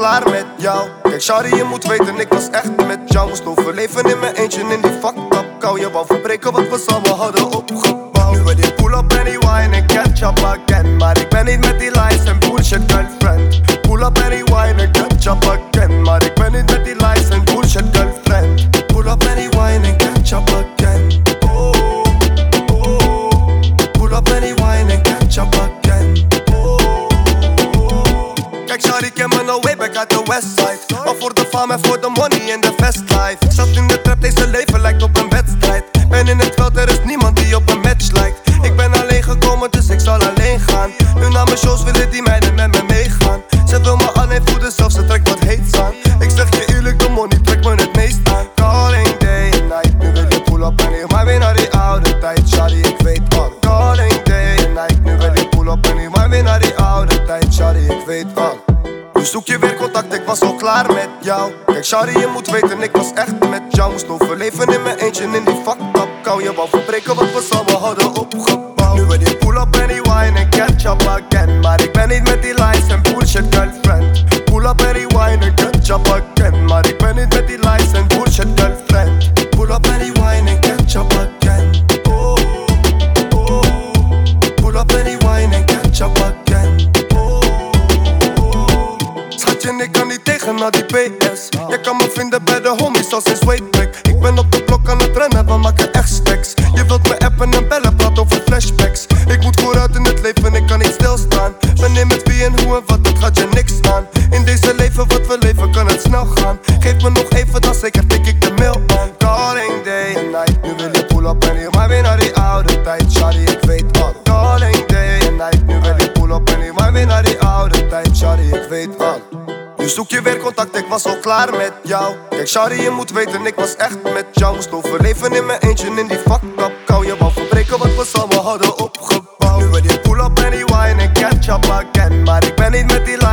klaar met jou. Kijk shawty, je moet weten, ik was echt met jou. Moest overleven in mijn eentje in die fucked up kou. Je wou verbreken wat we samen hadden opgebouwd. Nu wil je pull up en die wine en catch up again. Maar ik ben niet met die lies en bullshit girlfriend. Pull up en die wine en catch up again. Maar ik ben niet met die lies en bullshit girlfriend. Pull up en die wine en catch up again. Oh, oh. Pull up en die wine en catch up again. Kijk shawty, ken me no way back uit de westside. Al voor de fame en voor de money en de festlife. Ik zat in de trap, deze leven lijkt op een wedstrijd. Ben in het veld, er is niemand die op een match lijkt. Ik ben alleen gekomen, dus ik zal alleen gaan. Nu na mijn shows willen die meiden met me meegaan. Ze wil me alleen voeden, zelfs ze trekt wat heets aan. Ik zeg je eerlijk, de money trekt me het meest aan. Calling day and night, nu wil je pull up en ik maar weer naar die oude tijd. Shawty, ik weet al. Calling day and night, nu wil je pull up en ik maar weer naar die oude tijd. Shawty, ik weet al. Nu zoek je weer contact, ik was al klaar met jou. Kijk shawty, je moet weten, ik was echt met jou. Moest overleven in mijn eentje in die fucked up kou. Je wou verbreken wat we samen hadden opgebouwd. Nu wil je pull up en die wine en catch up again. Maar ik ben niet met die lies en bullshit girlfriend. Pull up en die wine en catch up again. Maar ik ben niet met die lies en bullshit girlfriend. Pull up en die wine en catch up again. Oh, oh. Pull up en die wine en catch up again. Ik kan niet tegen naar die PS. Je kan me vinden bij de homies als in Sweetback. Ik ben op de blok aan het rennen, we maken echt stacks. Je wilt me appen en bellen, praat over flashbacks. Ik moet vooruit in het leven, ik kan niet stilstaan. Wanneer met wie en hoe en wat, dat gaat je niks aan. In deze leven wat we leven kan het snel gaan. Geef me nog even, dan zeker tik ik de mail aan. Calling day and night, nu wil je pull up en hier maar weer naar die oude tijd. Shawty, ik weet al. Calling day and night, nu wil je pull up en hier maar weer naar die oude tijd. Shawty, ik weet al. Nu zoek je weer contact, ik was al klaar met jou. Kijk shawty, je moet weten, ik was echt met jou. Moest overleven in mijn eentje in die fucked up kou. Je wou verbreken wat we samen hadden opgebouwd. Nu wil je pull up en die wine en catch up again. Maar ik ben niet met die